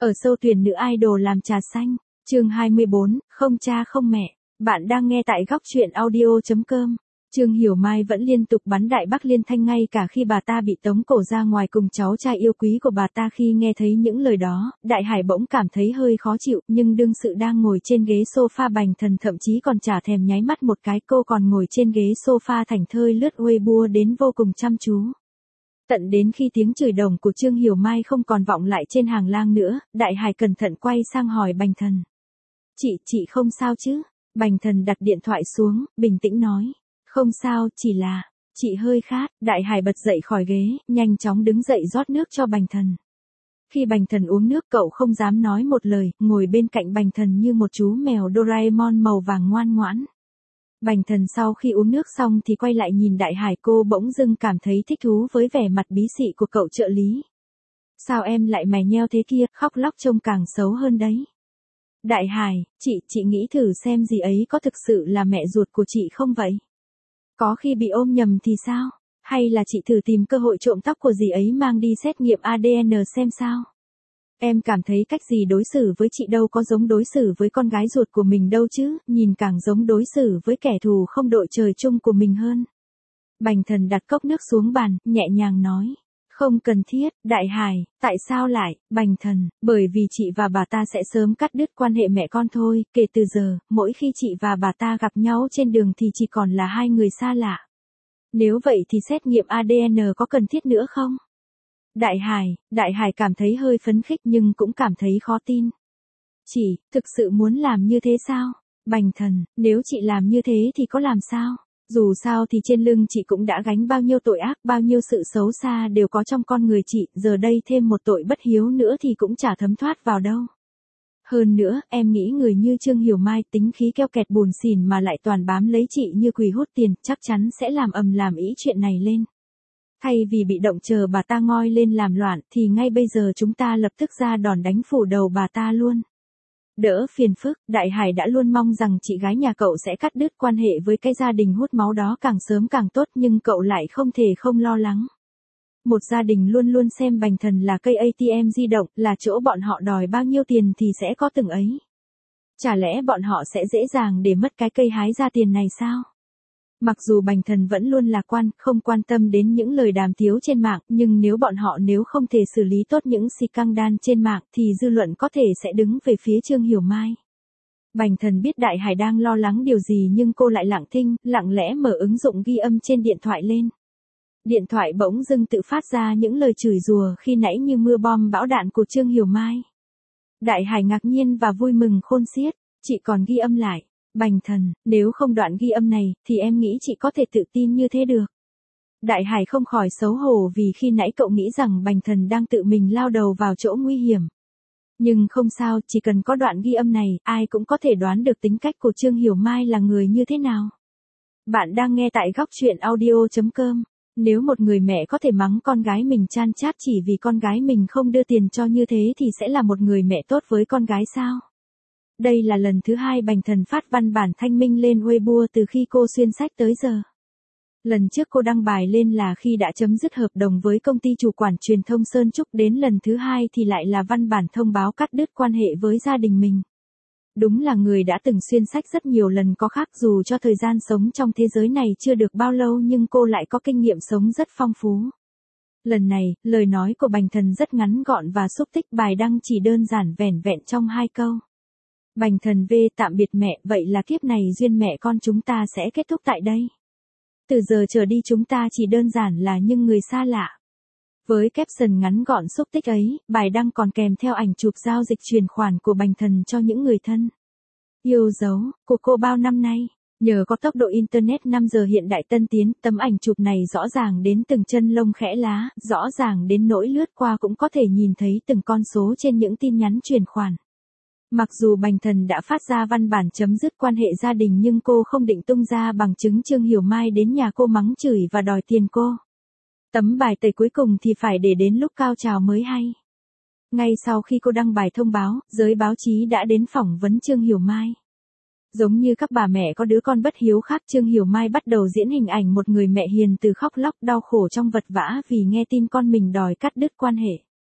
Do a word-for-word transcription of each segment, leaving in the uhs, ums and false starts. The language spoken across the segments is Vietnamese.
Ở sâu thuyền nữ idol làm trà xanh, chương hai mươi bốn, không cha không mẹ. Bạn đang nghe tại góc truyện audio chấm com. Trương Hiểu Mai vẫn liên tục bắn Đại Bắc Liên Thanh ngay cả khi bà ta bị tống cổ ra ngoài cùng cháu trai yêu quý của bà ta. Khi nghe thấy những lời đó, Đại Hải bỗng cảm thấy hơi khó chịu, nhưng đương sự đang ngồi trên ghế sofa Bành Thần thậm chí còn chả thèm nháy mắt một cái, cô còn ngồi trên ghế sofa thảnh thơi lướt Weibo đến vô cùng chăm chú. Tận đến khi tiếng chửi đồng của Trương Hiểu Mai không còn vọng lại trên hàng lang nữa, Đại Hải cẩn thận quay sang hỏi Bành Thần. Chị, chị không sao chứ? Bành Thần đặt điện thoại xuống, bình tĩnh nói. Không sao, chỉ là, chị hơi khát. Đại Hải bật dậy khỏi ghế, nhanh chóng đứng dậy rót nước cho Bành Thần. Khi Bành Thần uống nước cậu không dám nói một lời, ngồi bên cạnh Bành Thần như một chú mèo Doraemon màu vàng ngoan ngoãn. Bành Thần sau khi uống nước xong thì quay lại nhìn Đại Hải, cô bỗng dưng cảm thấy thích thú với vẻ mặt bí xị của cậu trợ lý. Sao em lại mày nheo thế kia, khóc lóc trông càng xấu hơn đấy. Đại Hải, chị, chị nghĩ thử xem dì ấy có thực sự là mẹ ruột của chị không vậy? Có khi bị ôm nhầm thì sao? Hay là chị thử tìm cơ hội trộm tóc của dì ấy mang đi xét nghiệm a đê en xem sao? Em cảm thấy cách dì đối xử với chị đâu có giống đối xử với con gái ruột của mình đâu chứ, nhìn càng giống đối xử với kẻ thù không đội trời chung của mình hơn. Bành Thần đặt cốc nước xuống bàn, nhẹ nhàng nói. Không cần thiết. Đại Hải, tại sao lại? Bành Thần, bởi vì chị và bà ta sẽ sớm cắt đứt quan hệ mẹ con thôi, kể từ giờ, mỗi khi chị và bà ta gặp nhau trên đường thì chỉ còn là hai người xa lạ. Nếu vậy thì xét nghiệm a đê en có cần thiết nữa không? Đại Hải, Đại Hải cảm thấy hơi phấn khích nhưng cũng cảm thấy khó tin. Chị, thực sự muốn làm như thế sao? Bành Thần, nếu chị làm như thế thì có làm sao? Dù sao thì trên lưng chị cũng đã gánh bao nhiêu tội ác, bao nhiêu sự xấu xa đều có trong con người chị, giờ đây thêm một tội bất hiếu nữa thì cũng chả thấm thoát vào đâu. Hơn nữa, em nghĩ người như Trương Hiểu Mai tính khí keo kẹt buồn xỉn mà lại toàn bám lấy chị như quỷ hút tiền, chắc chắn sẽ làm ầm làm ĩ chuyện này lên. Thay vì bị động chờ bà ta ngoi lên làm loạn thì ngay bây giờ chúng ta lập tức ra đòn đánh phủ đầu bà ta luôn. Đỡ phiền phức, Đại Hải đã luôn mong rằng chị gái nhà cậu sẽ cắt đứt quan hệ với cái gia đình hút máu đó càng sớm càng tốt, nhưng cậu lại không thể không lo lắng. Một gia đình luôn luôn xem Bành Thần là cây a tê em di động, là chỗ bọn họ đòi bao nhiêu tiền thì sẽ có từng ấy. Chả lẽ bọn họ sẽ dễ dàng để mất cái cây hái ra tiền này sao? Mặc dù Bành Thần vẫn luôn lạc quan, không quan tâm đến những lời đàm tiếu trên mạng, nhưng nếu bọn họ nếu không thể xử lý tốt những scandal trên mạng thì dư luận có thể sẽ đứng về phía Trương Hiểu Mai. Bành Thần biết Đại Hải đang lo lắng điều gì nhưng cô lại lặng thinh, lặng lẽ mở ứng dụng ghi âm trên điện thoại lên. Điện thoại bỗng dưng tự phát ra những lời chửi rủa khi nãy như mưa bom bão đạn của Trương Hiểu Mai. Đại Hải ngạc nhiên và vui mừng khôn xiết, chị còn ghi âm lại. Bành Thần, nếu không đoạn ghi âm này, thì em nghĩ chị có thể tự tin như thế được. Đại Hải không khỏi xấu hổ vì khi nãy cậu nghĩ rằng Bành Thần đang tự mình lao đầu vào chỗ nguy hiểm. Nhưng không sao, chỉ cần có đoạn ghi âm này, ai cũng có thể đoán được tính cách của Trương Hiểu Mai là người như thế nào. Bạn đang nghe tại góc truyện audio chấm com. Nếu một người mẹ có thể mắng con gái mình chan chát chỉ vì con gái mình không đưa tiền cho như thế thì sẽ là một người mẹ tốt với con gái sao? Đây là lần thứ hai Bành Thần phát văn bản thanh minh lên Weibo từ khi cô xuyên sách tới giờ. Lần trước cô đăng bài lên là khi đã chấm dứt hợp đồng với công ty chủ quản truyền thông Sơn Trúc, đến lần thứ hai thì lại là văn bản thông báo cắt đứt quan hệ với gia đình mình. Đúng là người đã từng xuyên sách rất nhiều lần có khác, dù cho thời gian sống trong thế giới này chưa được bao lâu nhưng cô lại có kinh nghiệm sống rất phong phú. Lần này, lời nói của Bành Thần rất ngắn gọn và xúc tích, bài đăng chỉ đơn giản vẻn vẹn trong hai câu. Bành Thần về tạm biệt mẹ, vậy là kiếp này duyên mẹ con chúng ta sẽ kết thúc tại đây. Từ giờ trở đi chúng ta chỉ đơn giản là những người xa lạ. Với caption ngắn gọn xúc tích ấy, bài đăng còn kèm theo ảnh chụp giao dịch chuyển khoản của Bành Thần cho những người thân yêu dấu của cô bao năm nay. Nhờ có tốc độ Internet năm giờ hiện đại tân tiến, tấm ảnh chụp này rõ ràng đến từng chân lông khẽ lá, rõ ràng đến nỗi lướt qua cũng có thể nhìn thấy từng con số trên những tin nhắn chuyển khoản. Mặc dù Bành Thần đã phát ra văn bản chấm dứt quan hệ gia đình nhưng cô không định tung ra bằng chứng Trương Hiểu Mai đến nhà cô mắng chửi và đòi tiền cô. Tấm bài tẩy cuối cùng thì phải để đến lúc cao trào mới hay. Ngay sau khi cô đăng bài thông báo, giới báo chí đã đến phỏng vấn Trương Hiểu Mai. Giống như các bà mẹ có đứa con bất hiếu khác, Trương Hiểu Mai bắt đầu diễn hình ảnh một người mẹ hiền từ khóc lóc đau khổ trong vật vã vì nghe tin con mình đòi cắt đứt quan hệ.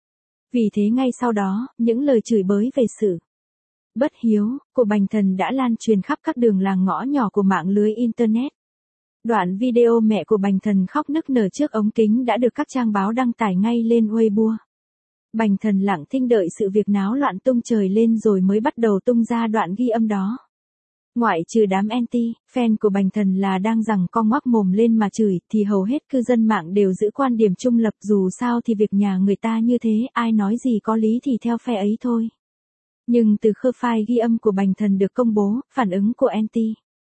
Vì thế ngay sau đó, những lời chửi bới về sự bất hiếu của Bành Thần đã lan truyền khắp các đường làng ngõ nhỏ của mạng lưới Internet. Đoạn video mẹ của Bành Thần khóc nức nở trước ống kính đã được các trang báo đăng tải ngay lên Weibo. Bành Thần lặng thinh đợi sự việc náo loạn tung trời lên rồi mới bắt đầu tung ra đoạn ghi âm đó. Ngoại trừ đám anti, fan của Bành Thần là đang rằng con ngoác mồm lên mà chửi, thì hầu hết cư dân mạng đều giữ quan điểm trung lập, dù sao thì việc nhà người ta như thế, ai nói gì có lý thì theo phe ấy thôi. Nhưng từ khơ file ghi âm của Bành Thần được công bố, phản ứng của anti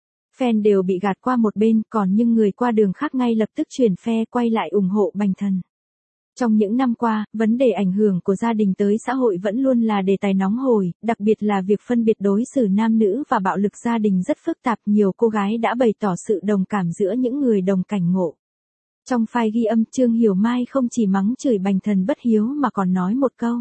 fan đều bị gạt qua một bên, còn những người qua đường khác ngay lập tức chuyển phe quay lại ủng hộ Bành Thần. Trong những năm qua, vấn đề ảnh hưởng của gia đình tới xã hội vẫn luôn là đề tài nóng hổi, đặc biệt là việc phân biệt đối xử nam nữ và bạo lực gia đình rất phức tạp. Nhiều cô gái đã bày tỏ sự đồng cảm giữa những người đồng cảnh ngộ. Trong file ghi âm, Trương Hiểu Mai không chỉ mắng chửi Bành Thần bất hiếu mà còn nói một câu: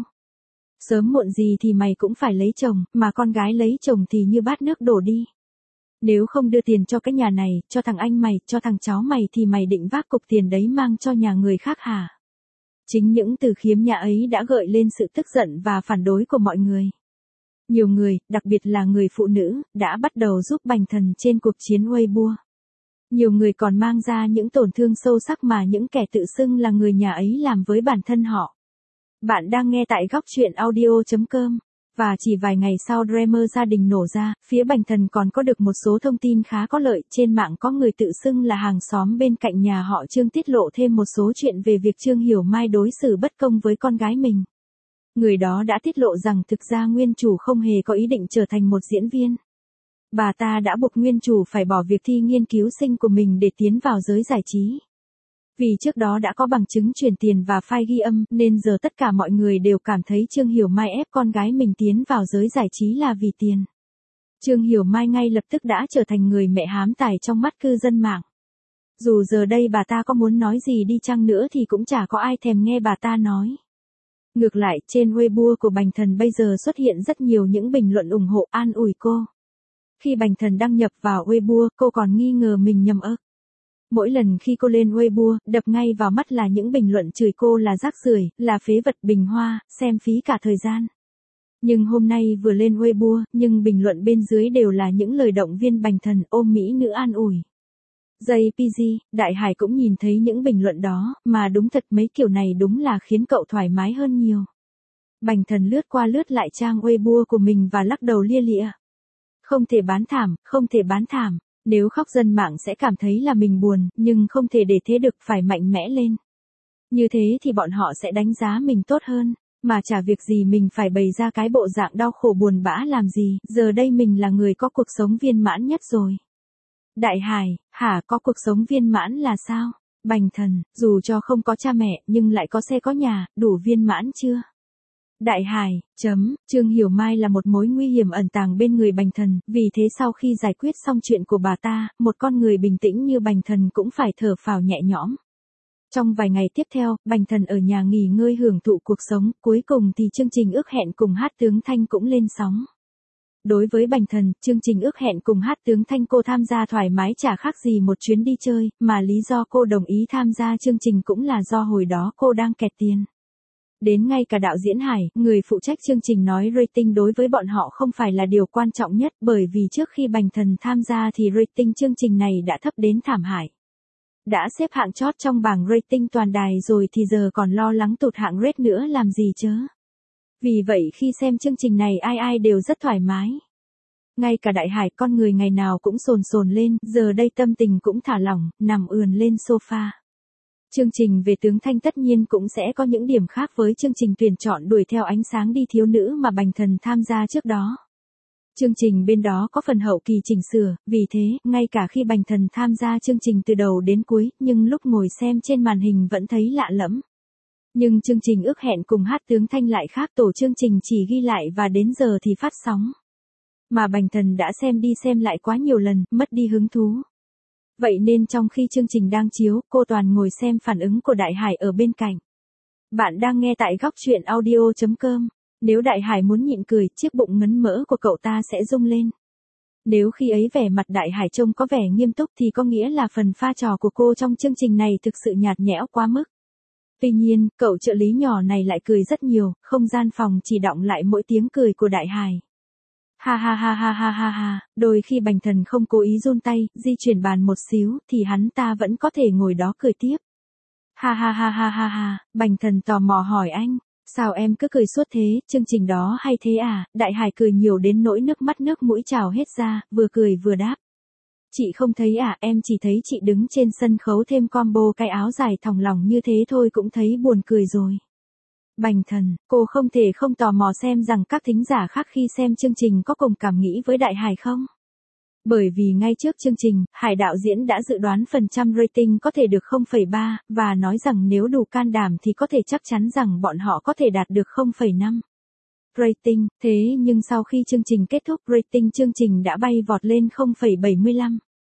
sớm muộn gì thì mày cũng phải lấy chồng, mà con gái lấy chồng thì như bát nước đổ đi. Nếu không đưa tiền cho cái nhà này, cho thằng anh mày, cho thằng cháu mày thì mày định vác cục tiền đấy mang cho nhà người khác hả? Chính những từ khiếm nhã ấy đã gợi lên sự tức giận và phản đối của mọi người. Nhiều người, đặc biệt là người phụ nữ, đã bắt đầu giúp Bành Thần trên cuộc chiến Weibo. Nhiều người còn mang ra những tổn thương sâu sắc mà những kẻ tự xưng là người nhà ấy làm với bản thân họ. Bạn đang nghe tại góc truyện audio chấm com. Và chỉ vài ngày sau drama gia đình nổ ra, phía Bành Thần còn có được một số thông tin khá có lợi. Trên mạng có người tự xưng là hàng xóm bên cạnh nhà họ Trương tiết lộ thêm một số chuyện về việc Trương Hiểu Mai đối xử bất công với con gái mình. Người đó đã tiết lộ rằng thực ra nguyên chủ không hề có ý định trở thành một diễn viên. Bà ta đã buộc nguyên chủ phải bỏ việc thi nghiên cứu sinh của mình để tiến vào giới giải trí. Vì trước đó đã có bằng chứng chuyển tiền và file ghi âm, nên giờ tất cả mọi người đều cảm thấy Trương Hiểu Mai ép con gái mình tiến vào giới giải trí là vì tiền. Trương Hiểu Mai ngay lập tức đã trở thành người mẹ hám tài trong mắt cư dân mạng. Dù giờ đây bà ta có muốn nói gì đi chăng nữa thì cũng chả có ai thèm nghe bà ta nói. Ngược lại, trên Weibo của Bành Thần bây giờ xuất hiện rất nhiều những bình luận ủng hộ, an ủi cô. Khi Bành Thần đăng nhập vào Weibo, cô còn nghi ngờ mình nhầm ức. Mỗi lần khi cô lên Weibo, đập ngay vào mắt là những bình luận chửi cô là rác rưởi, là phế vật, bình hoa, xem phí cả thời gian. Nhưng hôm nay vừa lên Weibo, nhưng bình luận bên dưới đều là những lời động viên Bành Thần, ôm mỹ nữ an ủi. jê pê giê, Đại Hải cũng nhìn thấy những bình luận đó, mà đúng thật mấy kiểu này đúng là khiến cậu thoải mái hơn nhiều. Bành Thần lướt qua lướt lại trang Weibo của mình và lắc đầu lia lịa. Không thể bán thảm, không thể bán thảm. Nếu khóc dân mạng sẽ cảm thấy là mình buồn, nhưng không thể để thế được, phải mạnh mẽ lên. Như thế thì bọn họ sẽ đánh giá mình tốt hơn, mà chả việc gì mình phải bày ra cái bộ dạng đau khổ buồn bã làm gì, giờ đây mình là người có cuộc sống viên mãn nhất rồi. Đại Hải, hả, có cuộc sống viên mãn là sao? Bành Thần, dù cho không có cha mẹ nhưng lại có xe có nhà, đủ viên mãn chưa? Đại Hải, chấm, Trương Hiểu Mai là một mối nguy hiểm ẩn tàng bên người Bành Thần, vì thế sau khi giải quyết xong chuyện của bà ta, một con người bình tĩnh như Bành Thần cũng phải thở phào nhẹ nhõm. Trong vài ngày tiếp theo, Bành Thần ở nhà nghỉ ngơi hưởng thụ cuộc sống, cuối cùng thì chương trình ước hẹn cùng Hát Tướng Thanh cũng lên sóng. Đối với Bành Thần, chương trình ước hẹn cùng Hát Tướng Thanh cô tham gia thoải mái chả khác gì một chuyến đi chơi, mà lý do cô đồng ý tham gia chương trình cũng là do hồi đó cô đang kẹt tiền. Đến ngay cả đạo diễn Hải, người phụ trách chương trình nói rating đối với bọn họ không phải là điều quan trọng nhất, bởi vì trước khi Bành Thần tham gia thì rating chương trình này đã thấp đến thảm hại. Đã xếp hạng chót trong bảng rating toàn đài rồi thì giờ còn lo lắng tụt hạng rate nữa làm gì chớ. Vì vậy khi xem chương trình này ai ai đều rất thoải mái. Ngay cả Đại Hải, con người ngày nào cũng sồn sồn lên, giờ đây tâm tình cũng thả lỏng, nằm ườn lên sofa. Chương trình về Tướng Thanh tất nhiên cũng sẽ có những điểm khác với chương trình tuyển chọn đuổi theo ánh sáng đi thiếu nữ mà Bành Thần tham gia trước đó. Chương trình bên đó có phần hậu kỳ chỉnh sửa, vì thế, ngay cả khi Bành Thần tham gia chương trình từ đầu đến cuối, nhưng lúc ngồi xem trên màn hình vẫn thấy lạ lẫm. Nhưng chương trình ước hẹn cùng Hát Tướng Thanh lại khác, tổ chương trình chỉ ghi lại và đến giờ thì phát sóng. Mà Bành Thần đã xem đi xem lại quá nhiều lần, mất đi hứng thú. Vậy nên trong khi chương trình đang chiếu, cô toàn ngồi xem phản ứng của Đại Hải ở bên cạnh. Bạn đang nghe tại góc truyện audio chấm com. Nếu Đại Hải muốn nhịn cười, chiếc bụng ngấn mỡ của cậu ta sẽ rung lên. Nếu khi ấy vẻ mặt Đại Hải trông có vẻ nghiêm túc thì có nghĩa là phần pha trò của cô trong chương trình này thực sự nhạt nhẽo quá mức. Tuy nhiên, cậu trợ lý nhỏ này lại cười rất nhiều, không gian phòng chỉ đọng lại mỗi tiếng cười của Đại Hải. Ha ha ha ha ha ha ha, đôi khi Bành Thần không cố ý run tay, di chuyển bàn một xíu, thì hắn ta vẫn có thể ngồi đó cười tiếp. Ha ha ha ha ha ha, Bành Thần tò mò hỏi anh, sao em cứ cười suốt thế, chương trình đó hay thế à? Đại Hải cười nhiều đến nỗi nước mắt nước mũi trào hết ra, vừa cười vừa đáp. Chị không thấy à, em chỉ thấy chị đứng trên sân khấu thêm combo cái áo dài thòng lỏng như thế thôi cũng thấy buồn cười rồi. Bành Thần, cô không thể không tò mò xem rằng các thính giả khác khi xem chương trình có cùng cảm nghĩ với Đại Hải không? Bởi vì ngay trước chương trình, Hải đạo diễn đã dự đoán phần trăm rating có thể được không phẩy ba, và nói rằng nếu đủ can đảm thì có thể chắc chắn rằng bọn họ có thể đạt được không phẩy năm. Rating, thế nhưng sau khi chương trình kết thúc rating chương trình đã bay vọt lên không phẩy bảy mươi lăm.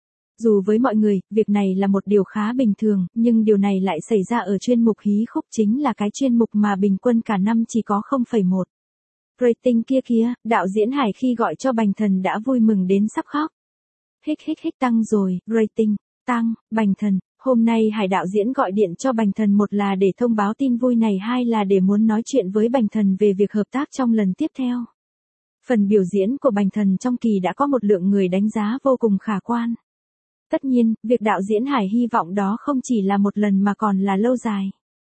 Dù với mọi người, việc này là một điều khá bình thường, nhưng điều này lại xảy ra ở chuyên mục hí khúc chính là cái chuyên mục mà bình quân cả năm chỉ có không phẩy một. Rating kia kia, đạo diễn Hải khi gọi cho Bành Thần đã vui mừng đến sắp khóc. Hích hích hích tăng rồi, rating, tăng, Bành Thần, hôm nay Hải đạo diễn gọi điện cho Bành Thần một là để thông báo tin vui này, hai là để muốn nói chuyện với Bành Thần về việc hợp tác trong lần tiếp theo. Phần biểu diễn của Bành Thần trong kỳ đã có một lượng người đánh giá vô cùng khả quan. Tất nhiên, việc đạo diễn Hải hy vọng đó không chỉ là một lần mà còn là lâu dài.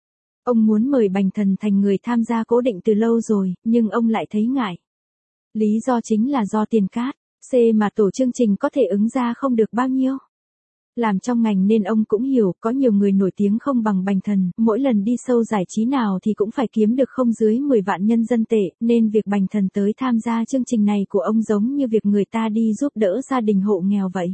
Ông muốn mời Bành Thần thành người tham gia cố định từ lâu rồi, nhưng ông lại thấy ngại. Lý do chính là do tiền cát, C mà tổ chương trình có thể ứng ra không được bao nhiêu. Làm trong ngành nên ông cũng hiểu, có nhiều người nổi tiếng không bằng Bành Thần, mỗi lần đi show giải trí nào thì cũng phải kiếm được không dưới mười vạn nhân dân tệ, nên việc Bành Thần tới tham gia chương trình này của ông giống như việc người ta đi giúp đỡ gia đình hộ nghèo vậy.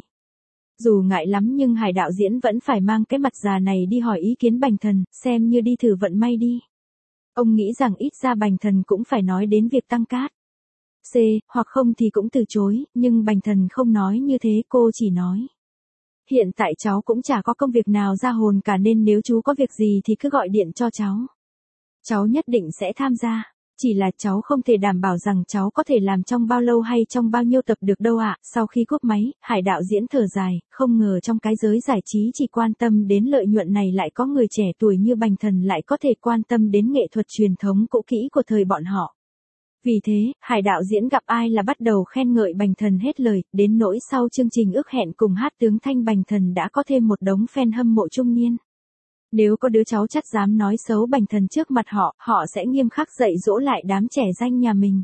Dù ngại lắm nhưng Hải đạo diễn vẫn phải mang cái mặt già này đi hỏi ý kiến Bành Thần, xem như đi thử vận may đi. Ông nghĩ rằng ít ra Bành Thần cũng phải nói đến việc tăng cát. C, hoặc không thì cũng từ chối, nhưng Bành Thần không nói như thế, cô chỉ nói. Hiện tại cháu cũng chả có công việc nào ra hồn cả nên nếu chú có việc gì thì cứ gọi điện cho cháu. Cháu nhất định sẽ tham gia. Chỉ là cháu không thể đảm bảo rằng cháu có thể làm trong bao lâu hay trong bao nhiêu tập được đâu ạ. À. Sau khi cúp máy, Hải đạo diễn thở dài, không ngờ trong cái giới giải trí chỉ quan tâm đến lợi nhuận này lại có người trẻ tuổi như Bành Thần lại có thể quan tâm đến nghệ thuật truyền thống cũ kỹ của thời bọn họ. Vì thế, Hải đạo diễn gặp ai là bắt đầu khen ngợi Bành Thần hết lời, đến nỗi sau chương trình ước hẹn cùng hát tướng Thanh Bành Thần đã có thêm một đống fan hâm mộ trung niên. Nếu có đứa cháu chắt dám nói xấu Bành Thần trước mặt họ, họ sẽ nghiêm khắc dạy dỗ lại đám trẻ danh nhà mình.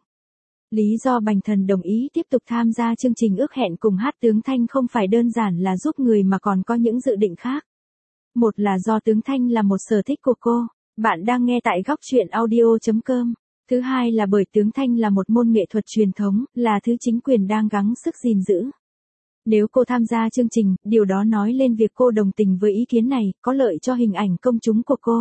Lý do Bành Thần đồng ý tiếp tục tham gia chương trình ước hẹn cùng hát tướng Thanh không phải đơn giản là giúp người mà còn có những dự định khác. Một là do tướng Thanh là một sở thích của cô, bạn đang nghe tại góc truyện audio chấm com. Thứ hai là bởi tướng Thanh là một môn nghệ thuật truyền thống, là thứ chính quyền đang gắng sức gìn giữ. Nếu cô tham gia chương trình, điều đó nói lên việc cô đồng tình với ý kiến này, có lợi cho hình ảnh công chúng của cô.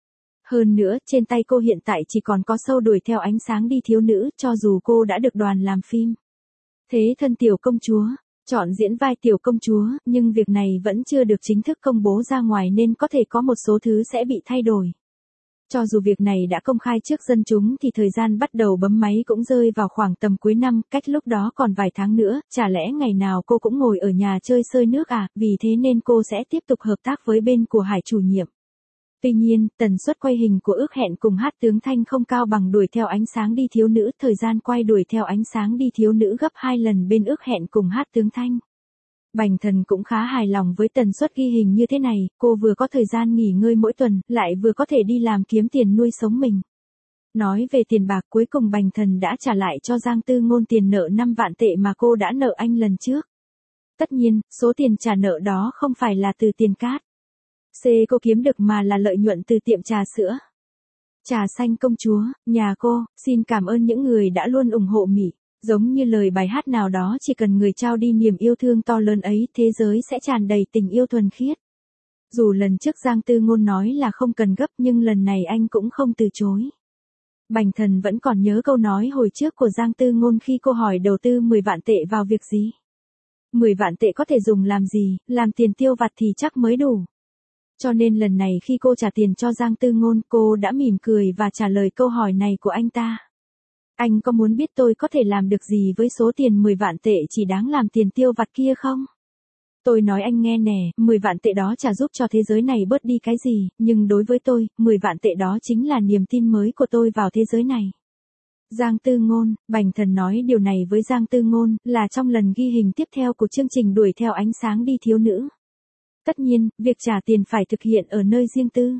Hơn nữa, trên tay cô hiện tại chỉ còn có show đuổi theo ánh sáng đi thiếu nữ, cho dù cô đã được đoàn làm phim. Thế thân tiểu công chúa, chọn diễn vai tiểu công chúa, nhưng việc này vẫn chưa được chính thức công bố ra ngoài nên có thể có một số thứ sẽ bị thay đổi. Cho dù việc này đã công khai trước dân chúng thì thời gian bắt đầu bấm máy cũng rơi vào khoảng tầm cuối năm, cách lúc đó còn vài tháng nữa, chả lẽ ngày nào cô cũng ngồi ở nhà chơi sơi nước à, vì thế nên cô sẽ tiếp tục hợp tác với bên của Hải chủ nhiệm. Tuy nhiên, tần suất quay hình của ước hẹn cùng hát tướng Thanh không cao bằng đuổi theo ánh sáng đi thiếu nữ, thời gian quay đuổi theo ánh sáng đi thiếu nữ gấp hai lần bên ước hẹn cùng hát tướng Thanh. Bành Thần cũng khá hài lòng với tần suất ghi hình như thế này, cô vừa có thời gian nghỉ ngơi mỗi tuần, lại vừa có thể đi làm kiếm tiền nuôi sống mình. Nói về tiền bạc, cuối cùng Bành Thần đã trả lại cho Giang Tư Ngôn tiền nợ năm vạn tệ mà cô đã nợ anh lần trước. Tất nhiên, số tiền trả nợ đó không phải là từ tiền cát. C cô kiếm được mà là lợi nhuận từ tiệm trà sữa. Trà xanh công chúa, nhà cô, xin cảm ơn những người đã luôn ủng hộ Mỹ. Giống như lời bài hát nào đó, chỉ cần người trao đi niềm yêu thương to lớn ấy, thế giới sẽ tràn đầy tình yêu thuần khiết. Dù lần trước Giang Tư Ngôn nói là không cần gấp nhưng lần này anh cũng không từ chối. Bành Thần vẫn còn nhớ câu nói hồi trước của Giang Tư Ngôn khi cô hỏi đầu tư mười vạn tệ vào việc gì. mười vạn tệ có thể dùng làm gì, làm tiền tiêu vặt thì chắc mới đủ. Cho nên lần này khi cô trả tiền cho Giang Tư Ngôn, cô đã mỉm cười và trả lời câu hỏi này của anh ta. Anh có muốn biết tôi có thể làm được gì với số tiền mười vạn tệ chỉ đáng làm tiền tiêu vặt kia không? Tôi nói anh nghe nè, mười vạn tệ đó chả giúp cho thế giới này bớt đi cái gì, nhưng đối với tôi, mười vạn tệ đó chính là niềm tin mới của tôi vào thế giới này. Giang Tư Ngôn, Bành Thần nói điều này với Giang Tư Ngôn, là trong lần ghi hình tiếp theo của chương trình Đuổi theo ánh sáng đi thiếu nữ. Tất nhiên, việc trả tiền phải thực hiện ở nơi riêng tư.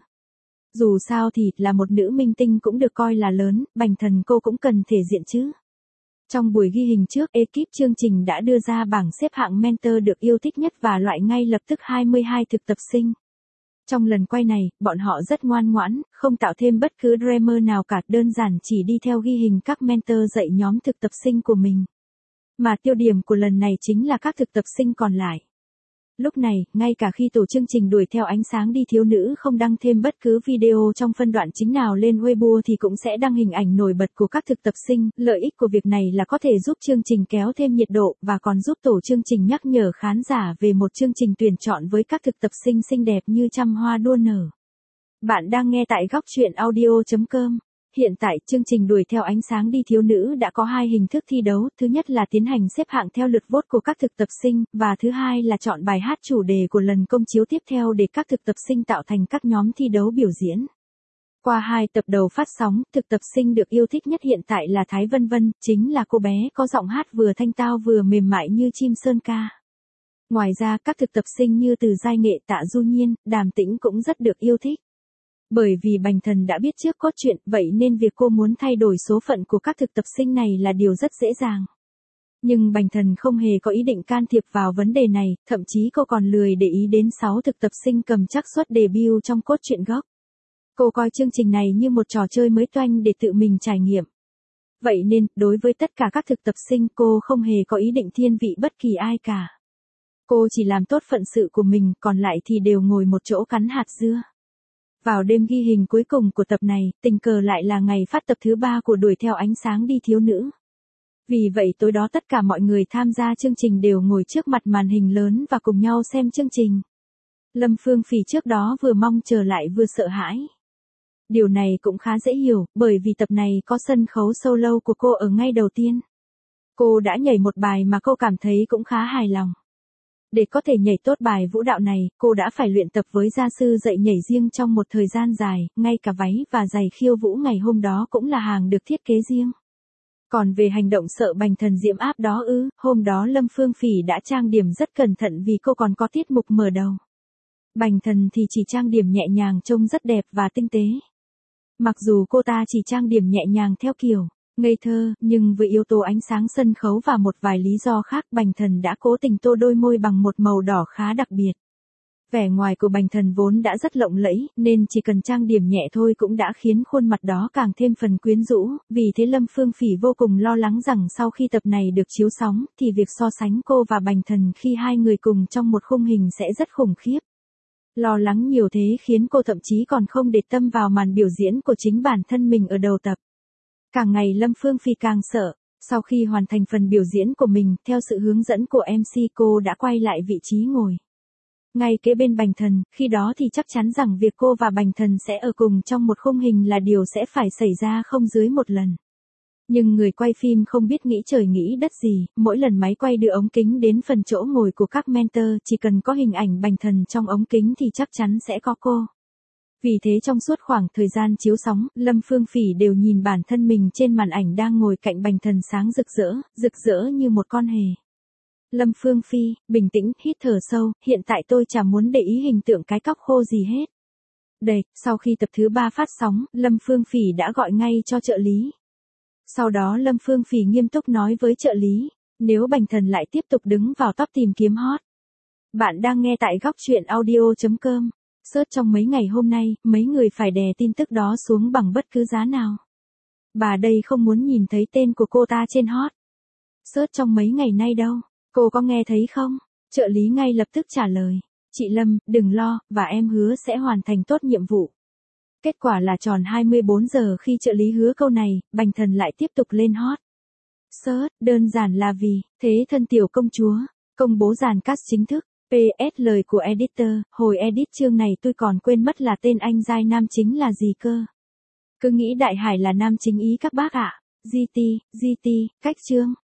Dù sao thì, là một nữ minh tinh cũng được coi là lớn, Bành Thần cô cũng cần thể diện chứ. Trong buổi ghi hình trước, ekip chương trình đã đưa ra bảng xếp hạng mentor được yêu thích nhất và loại ngay lập tức hai mươi hai thực tập sinh. Trong lần quay này, bọn họ rất ngoan ngoãn, không tạo thêm bất cứ drama nào cả, đơn giản chỉ đi theo ghi hình các mentor dạy nhóm thực tập sinh của mình. Mà tiêu điểm của lần này chính là các thực tập sinh còn lại. Lúc này, ngay cả khi tổ chương trình Đuổi theo ánh sáng đi thiếu nữ không đăng thêm bất cứ video trong phân đoạn chính nào lên Weibo thì cũng sẽ đăng hình ảnh nổi bật của các thực tập sinh. Lợi ích của việc này là có thể giúp chương trình kéo thêm nhiệt độ và còn giúp tổ chương trình nhắc nhở khán giả về một chương trình tuyển chọn với các thực tập sinh xinh đẹp như trăm hoa đua nở. Bạn đang nghe tại góc truyện audio chấm com. Hiện tại, chương trình Đuổi theo ánh sáng đi thiếu nữ đã có hai hình thức thi đấu, thứ nhất là tiến hành xếp hạng theo lượt vote của các thực tập sinh, và thứ hai là chọn bài hát chủ đề của lần công chiếu tiếp theo để các thực tập sinh tạo thành các nhóm thi đấu biểu diễn. Qua hai tập đầu phát sóng, thực tập sinh được yêu thích nhất hiện tại là Thái Vân Vân, chính là cô bé có giọng hát vừa thanh tao vừa mềm mại như chim sơn ca. Ngoài ra, các thực tập sinh như Từ Giai Nghệ, Tạ Du Nhiên, Đàm Tĩnh cũng rất được yêu thích. Bởi vì Bành Thần đã biết trước cốt truyện, vậy nên việc cô muốn thay đổi số phận của các thực tập sinh này là điều rất dễ dàng. Nhưng Bành Thần không hề có ý định can thiệp vào vấn đề này, thậm chí cô còn lười để ý đến sáu thực tập sinh cầm trắc suất debut trong cốt truyện gốc. Cô coi chương trình này như một trò chơi mới toanh để tự mình trải nghiệm. Vậy nên, đối với tất cả các thực tập sinh cô không hề có ý định thiên vị bất kỳ ai cả. Cô chỉ làm tốt phận sự của mình, còn lại thì đều ngồi một chỗ cắn hạt dưa. Vào đêm ghi hình cuối cùng của tập này, tình cờ lại là ngày phát tập thứ ba của Đuổi theo ánh sáng đi thiếu nữ. Vì vậy tối đó tất cả mọi người tham gia chương trình đều ngồi trước mặt màn hình lớn và cùng nhau xem chương trình. Lâm Phương Phỉ trước đó vừa mong chờ lại vừa sợ hãi. Điều này cũng khá dễ hiểu, bởi vì tập này có sân khấu solo của cô ở ngay đầu tiên. Cô đã nhảy một bài mà cô cảm thấy cũng khá hài lòng. Để có thể nhảy tốt bài vũ đạo này, cô đã phải luyện tập với gia sư dạy nhảy riêng trong một thời gian dài, ngay cả váy và giày khiêu vũ ngày hôm đó cũng là hàng được thiết kế riêng. Còn về hành động sợ Bành Thần diễm áp đó ư, hôm đó Lâm Phương Phỉ đã trang điểm rất cẩn thận vì cô còn có tiết mục mở đầu. Bành Thần thì chỉ trang điểm nhẹ nhàng trông rất đẹp và tinh tế. Mặc dù cô ta chỉ trang điểm nhẹ nhàng theo kiểu ngây thơ, nhưng với yếu tố ánh sáng sân khấu và một vài lý do khác, Bành Thần đã cố tình tô đôi môi bằng một màu đỏ khá đặc biệt. Vẻ ngoài của Bành Thần vốn đã rất lộng lẫy, nên chỉ cần trang điểm nhẹ thôi cũng đã khiến khuôn mặt đó càng thêm phần quyến rũ, vì thế Lâm Phương Phỉ vô cùng lo lắng rằng sau khi tập này được chiếu sóng, thì việc so sánh cô và Bành Thần khi hai người cùng trong một khung hình sẽ rất khủng khiếp. Lo lắng nhiều thế khiến cô thậm chí còn không để tâm vào màn biểu diễn của chính bản thân mình ở đầu tập. Càng ngày Lâm Phương Phỉ càng sợ, sau khi hoàn thành phần biểu diễn của mình, theo sự hướng dẫn của em xê cô đã quay lại vị trí ngồi ngay kế bên Bành Thần, khi đó thì chắc chắn rằng việc cô và Bành Thần sẽ ở cùng trong một khung hình là điều sẽ phải xảy ra không dưới một lần. Nhưng người quay phim không biết nghĩ trời nghĩ đất gì, mỗi lần máy quay đưa ống kính đến phần chỗ ngồi của các mentor, chỉ cần có hình ảnh Bành Thần trong ống kính thì chắc chắn sẽ có cô. Vì thế trong suốt khoảng thời gian chiếu sóng, Lâm Phương Phỉ đều nhìn bản thân mình trên màn ảnh đang ngồi cạnh Bành Thần sáng rực rỡ, rực rỡ như một con hề. Lâm Phương Phi, bình tĩnh, hít thở sâu, hiện tại tôi chả muốn để ý hình tượng cái cóc khô gì hết. Đây, sau khi tập thứ ba phát sóng, Lâm Phương Phỉ đã gọi ngay cho trợ lý. Sau đó Lâm Phương Phỉ nghiêm túc nói với trợ lý, nếu Bành Thần lại tiếp tục đứng vào top tìm kiếm hot. Bạn đang nghe tại góc truyện audio chấm com. Search trong mấy ngày hôm nay, mấy người phải đè tin tức đó xuống bằng bất cứ giá nào. Bà đây không muốn nhìn thấy tên của cô ta trên hot. Search trong mấy ngày nay đâu, cô có nghe thấy không? Trợ lý ngay lập tức trả lời, chị Lâm, đừng lo, và em hứa sẽ hoàn thành tốt nhiệm vụ. Kết quả là tròn hai mươi bốn giờ khi trợ lý hứa câu này, Bành Thần lại tiếp tục lên hot. Search, đơn giản là vì, thế thân tiểu công chúa, công bố dàn cast chính thức. pê ét lời của editor, hồi edit chương này tôi còn quên mất là tên anh giai nam chính là gì cơ. Cứ nghĩ Đại Hải là nam chính ý các bác ạ. giê tê, giê tê, cách chương.